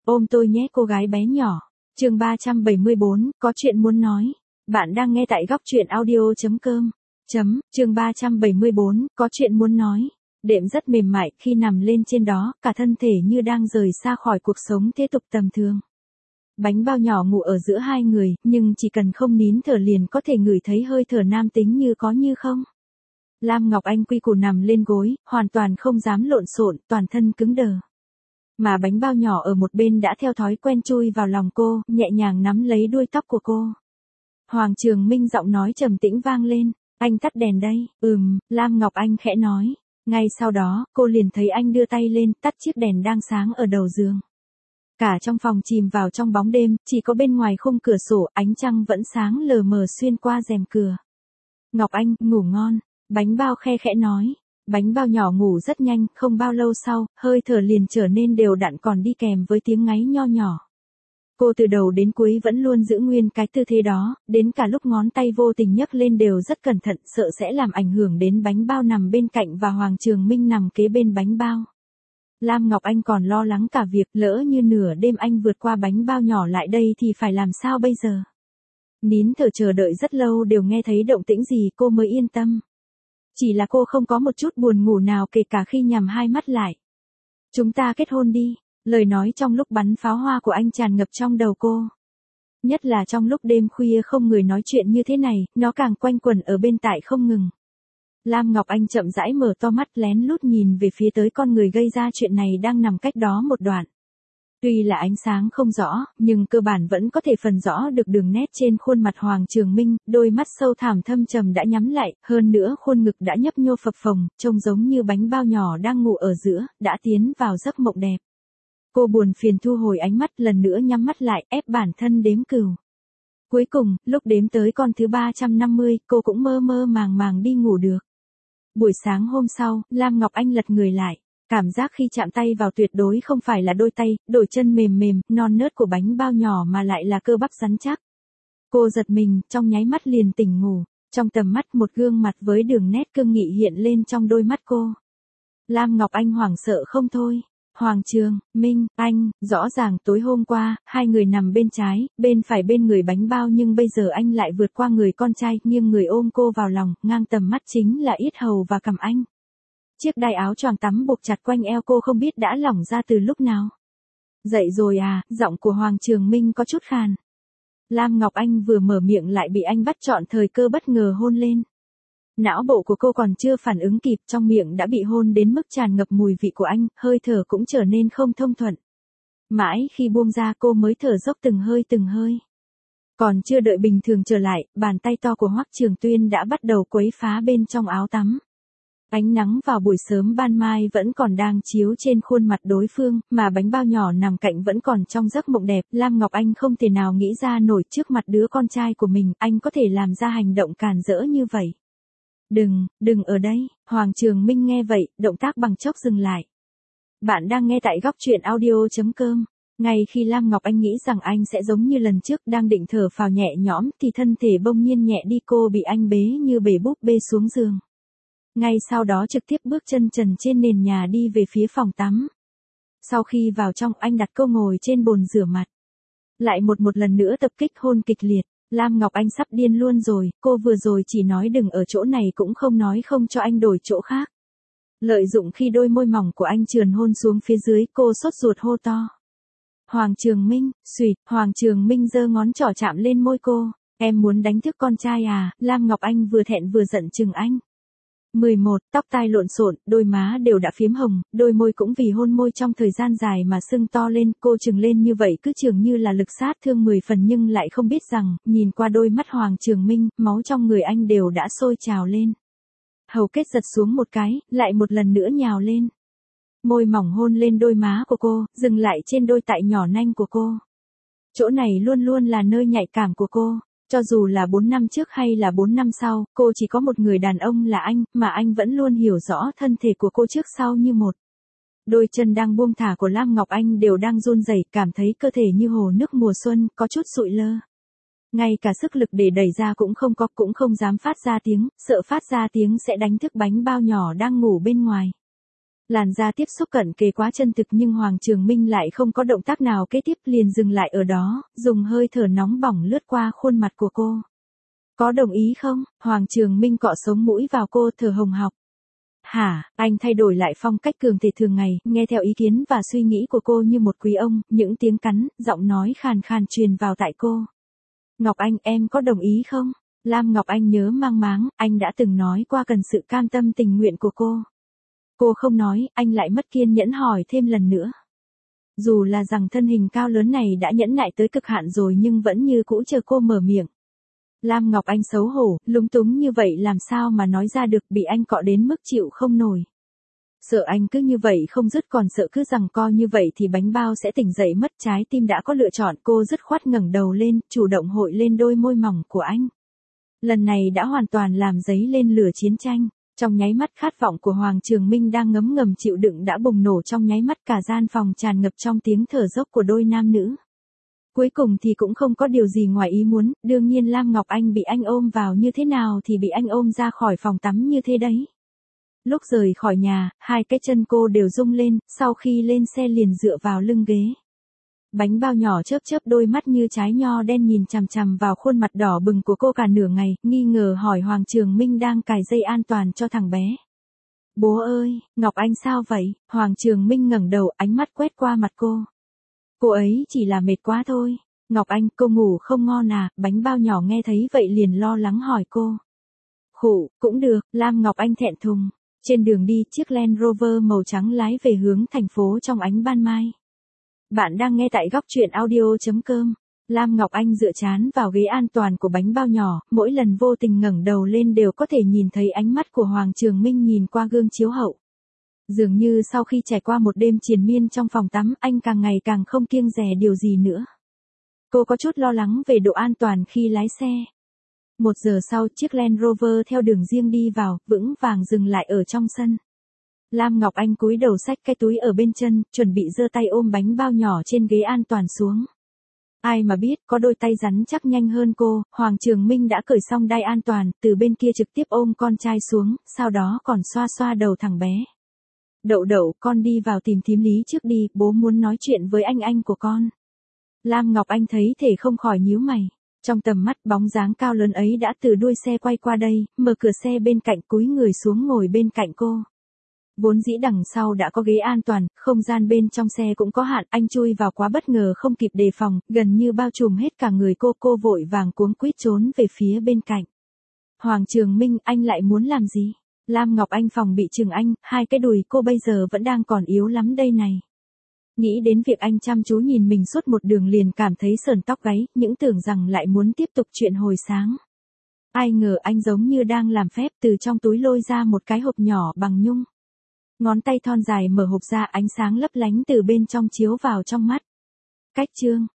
Ôm tôi nhé cô gái bé nhỏ. Chương 374, có chuyện muốn nói. Bạn đang nghe tại góc truyện audio.com. Chương 374, có chuyện muốn nói. Đệm rất mềm mại, khi nằm lên trên đó, cả thân thể như đang rời xa khỏi cuộc sống thế tục tầm thường. Bánh bao nhỏ ngủ ở giữa hai người, nhưng chỉ cần không nín thở liền có thể ngửi thấy hơi thở nam tính như có như không. Lam Ngọc Anh quy củ nằm lên gối, hoàn toàn không dám lộn xộn, toàn thân cứng đờ. Mà bánh bao nhỏ ở một bên đã theo thói quen chui vào lòng cô, nhẹ nhàng nắm lấy đuôi tóc của cô. Hoàng Trường Minh giọng nói trầm tĩnh vang lên, anh tắt đèn đây. Lam Ngọc Anh khẽ nói. Ngay sau đó, cô liền thấy anh đưa tay lên, tắt chiếc đèn đang sáng ở đầu giường. Cả trong phòng chìm vào trong bóng đêm, chỉ có bên ngoài khung cửa sổ, ánh trăng vẫn sáng lờ mờ xuyên qua rèm cửa. Ngọc Anh, ngủ ngon. Bánh bao khe khẽ nói. Bánh bao nhỏ ngủ rất nhanh, không bao lâu sau, hơi thở liền trở nên đều đặn còn đi kèm với tiếng ngáy nho nhỏ. Cô từ đầu đến cuối vẫn luôn giữ nguyên cái tư thế đó, đến cả lúc ngón tay vô tình nhấc lên đều rất cẩn thận, sợ sẽ làm ảnh hưởng đến bánh bao nằm bên cạnh và Hoàng Trường Minh nằm kế bên bánh bao. Lam Ngọc Anh còn lo lắng cả việc lỡ như nửa đêm anh vượt qua bánh bao nhỏ lại đây thì phải làm sao bây giờ. Nín thở chờ đợi rất lâu đều nghe thấy động tĩnh gì cô mới yên tâm. Chỉ là cô không có một chút buồn ngủ nào kể cả khi nhắm hai mắt lại. Chúng ta kết hôn đi, lời nói trong lúc bắn pháo hoa của anh tràn ngập trong đầu cô. Nhất là trong lúc đêm khuya không người nói chuyện như thế này, nó càng quanh quẩn ở bên tai không ngừng. Lam Ngọc Anh chậm rãi mở to mắt lén lút nhìn về phía tới con người gây ra chuyện này đang nằm cách đó một đoạn. Tuy là ánh sáng không rõ, nhưng cơ bản vẫn có thể phần rõ được đường nét trên khuôn mặt Hoàng Trường Minh, đôi mắt sâu thẳm thâm trầm đã nhắm lại, hơn nữa khuôn ngực đã nhấp nhô phập phồng, trông giống như bánh bao nhỏ đang ngủ ở giữa, đã tiến vào giấc mộng đẹp. Cô buồn phiền thu hồi ánh mắt lần nữa nhắm mắt lại, ép bản thân đếm cừu. Cuối cùng, lúc đếm tới con thứ 350, cô cũng mơ mơ màng màng đi ngủ được. Buổi sáng hôm sau, Lam Ngọc Anh lật người lại. Cảm giác khi chạm tay vào tuyệt đối không phải là đôi tay, đôi chân mềm mềm, non nớt của bánh bao nhỏ mà lại là cơ bắp rắn chắc. Cô giật mình, trong nháy mắt liền tỉnh ngủ. Trong tầm mắt một gương mặt với đường nét cương nghị hiện lên trong đôi mắt cô. Lam Ngọc Anh hoảng sợ không thôi. Hoàng Trường Minh, anh, rõ ràng tối hôm qua, hai người nằm bên trái, bên phải bên người bánh bao nhưng bây giờ anh lại vượt qua người con trai, nghiêng người ôm cô vào lòng, ngang tầm mắt chính là yết hầu và cằm anh. Chiếc đai áo choàng tắm buộc chặt quanh eo cô không biết đã lỏng ra từ lúc nào. Dậy rồi à, giọng của Hoàng Trường Minh có chút khàn. Lam Ngọc Anh vừa mở miệng lại bị anh bắt trọn thời cơ bất ngờ hôn lên. Não bộ của cô còn chưa phản ứng kịp, trong miệng đã bị hôn đến mức tràn ngập mùi vị của anh, hơi thở cũng trở nên không thông thuận. Mãi khi buông ra cô mới thở dốc từng hơi từng hơi. Còn chưa đợi bình thường trở lại, bàn tay to của Hoắc Trường Tuyên đã bắt đầu quấy phá bên trong áo tắm. Ánh nắng vào buổi sớm ban mai vẫn còn đang chiếu trên khuôn mặt đối phương, mà bánh bao nhỏ nằm cạnh vẫn còn trong giấc mộng đẹp. Lam Ngọc Anh không thể nào nghĩ ra nổi trước mặt đứa con trai của mình, anh có thể làm ra hành động càn rỡ như vậy. Đừng ở đây. Hoàng Trường Minh nghe vậy, động tác bằng chốc dừng lại. Bạn đang nghe tại góc truyện audio.com. Ngay khi Lam Ngọc Anh nghĩ rằng anh sẽ giống như lần trước đang định thở phào nhẹ nhõm thì thân thể bỗng nhiên nhẹ đi, cô bị anh bế như bể búp bê xuống giường. Ngay sau đó trực tiếp bước chân trần trên nền nhà đi về phía phòng tắm. Sau khi vào trong anh đặt cô ngồi trên bồn rửa mặt. Lại một lần nữa tập kích hôn kịch liệt. Lam Ngọc Anh sắp điên luôn rồi, cô vừa rồi chỉ nói đừng ở chỗ này cũng không nói không cho anh đổi chỗ khác. Lợi dụng khi đôi môi mỏng của anh trườn hôn xuống phía dưới, cô sốt ruột hô to. Hoàng Trường Minh, xùyt, Hoàng Trường Minh giơ ngón trỏ chạm lên môi cô. Em muốn đánh thức con trai à? Lam Ngọc Anh vừa thẹn vừa giận chừng anh. 11, tóc tai lộn xộn, đôi má đều đã phiếm hồng, đôi môi cũng vì hôn môi trong thời gian dài mà sưng to lên, cô trừng lên như vậy cứ chừng như là lực sát thương 10 phần nhưng lại không biết rằng, nhìn qua đôi mắt Hoàng Trường Minh, máu trong người anh đều đã sôi trào lên. Hầu kết giật xuống một cái, lại một lần nữa nhào lên. Môi mỏng hôn lên đôi má của cô, dừng lại trên đôi tại nhỏ nanh của cô. Chỗ này luôn luôn là nơi nhạy cảm của cô. Cho dù là 4 năm trước hay là 4 năm sau, cô chỉ có một người đàn ông là anh, mà anh vẫn luôn hiểu rõ thân thể của cô trước sau như một. Đôi chân đang buông thả của Lam Ngọc Anh đều đang run rẩy, cảm thấy cơ thể như hồ nước mùa xuân, có chút sụi lơ. Ngay cả sức lực để đẩy ra cũng không có, cũng không dám phát ra tiếng, sợ phát ra tiếng sẽ đánh thức bánh bao nhỏ đang ngủ bên ngoài. Làn da tiếp xúc cận kề quá chân thực nhưng Hoàng Trường Minh lại không có động tác nào kế tiếp, liền dừng lại ở đó, dùng hơi thở nóng bỏng lướt qua khuôn mặt của cô. Có đồng ý không? Hoàng Trường Minh cọ sống mũi vào cô, thở hồng hộc. Hả? Anh thay đổi lại phong cách cường thể thường ngày, nghe theo ý kiến và suy nghĩ của cô như một quý ông, những tiếng cắn, giọng nói khàn khàn truyền vào tai cô. Ngọc Anh, em có đồng ý không? Lam Ngọc Anh nhớ mang máng, anh đã từng nói qua cần sự cam tâm tình nguyện của cô. Cô không nói, anh lại mất kiên nhẫn hỏi thêm lần nữa. Dù là rằng thân hình cao lớn này đã nhẫn nại tới cực hạn rồi nhưng vẫn như cũ chờ cô mở miệng. Lam Ngọc Anh xấu hổ, lúng túng như vậy làm sao mà nói ra được, bị anh cọ đến mức chịu không nổi. Sợ anh cứ như vậy không dứt, còn sợ cứ giằng co như vậy thì bánh bao sẽ tỉnh dậy mất, trái tim đã có lựa chọn, cô dứt khoát ngẩng đầu lên, chủ động hội lên đôi môi mỏng của anh. Lần này đã hoàn toàn làm dấy lên lửa chiến tranh. Trong nháy mắt khát vọng của Hoàng Trường Minh đang ngấm ngầm chịu đựng đã bùng nổ, trong nháy mắt cả gian phòng tràn ngập trong tiếng thở dốc của đôi nam nữ. Cuối cùng thì cũng không có điều gì ngoài ý muốn, đương nhiên Lam Ngọc Anh bị anh ôm vào như thế nào thì bị anh ôm ra khỏi phòng tắm như thế đấy. Lúc rời khỏi nhà, hai cái chân cô đều rung lên, sau khi lên xe liền dựa vào lưng ghế. Bánh bao nhỏ chớp chớp đôi mắt như trái nho đen nhìn chằm chằm vào khuôn mặt đỏ bừng của cô cả nửa ngày, nghi ngờ hỏi Hoàng Trường Minh đang cài dây an toàn cho thằng bé. Bố ơi, Ngọc Anh sao vậy? Hoàng Trường Minh ngẩng đầu, ánh mắt quét qua mặt cô. Cô ấy chỉ là mệt quá thôi. Ngọc Anh, cô ngủ không ngon à? Bánh bao nhỏ nghe thấy vậy liền lo lắng hỏi cô. Khụ, cũng được, Lam Ngọc Anh thẹn thùng. Trên đường đi, chiếc Land Rover màu trắng lái về hướng thành phố trong ánh ban mai. Bạn đang nghe tại góc truyện audio.com. Lam Ngọc Anh dựa trán vào ghế an toàn của bánh bao nhỏ, mỗi lần vô tình ngẩng đầu lên đều có thể nhìn thấy ánh mắt của Hoàng Trường Minh nhìn qua gương chiếu hậu. Dường như sau khi trải qua một đêm triền miên trong phòng tắm, anh càng ngày càng không kiêng dè điều gì nữa. Cô có chút lo lắng về độ an toàn khi lái xe. 1 giờ sau, chiếc Land Rover theo đường riêng đi vào, vững vàng dừng lại ở trong sân. Lam Ngọc Anh cúi đầu xách cái túi ở bên chân, chuẩn bị giơ tay ôm bánh bao nhỏ trên ghế an toàn xuống. Ai mà biết, có đôi tay rắn chắc nhanh hơn cô, Hoàng Trường Minh đã cởi xong đai an toàn, từ bên kia trực tiếp ôm con trai xuống, sau đó còn xoa xoa đầu thằng bé. Đậu đậu, con đi vào tìm thím Lý trước đi, bố muốn nói chuyện với anh của con. Lam Ngọc Anh thấy thể không khỏi nhíu mày. Trong tầm mắt, bóng dáng cao lớn ấy đã từ đuôi xe quay qua đây, mở cửa xe bên cạnh, cúi người xuống ngồi bên cạnh cô. Vốn dĩ đằng sau đã có ghế an toàn, không gian bên trong xe cũng có hạn, anh chui vào quá bất ngờ không kịp đề phòng, gần như bao trùm hết cả người cô vội vàng cuống quýt trốn về phía bên cạnh. Hoàng Trường Minh, anh lại muốn làm gì? Lam Ngọc Anh phòng bị chừng anh, hai cái đùi cô bây giờ vẫn đang còn yếu lắm đây này. Nghĩ đến việc anh chăm chú nhìn mình suốt một đường liền cảm thấy sởn tóc gáy, những tưởng rằng lại muốn tiếp tục chuyện hồi sáng. Ai ngờ anh giống như đang làm phép, từ trong túi lôi ra một cái hộp nhỏ bằng nhung. Ngón tay thon dài mở hộp ra, ánh sáng lấp lánh từ bên trong chiếu vào trong mắt. Cách chương.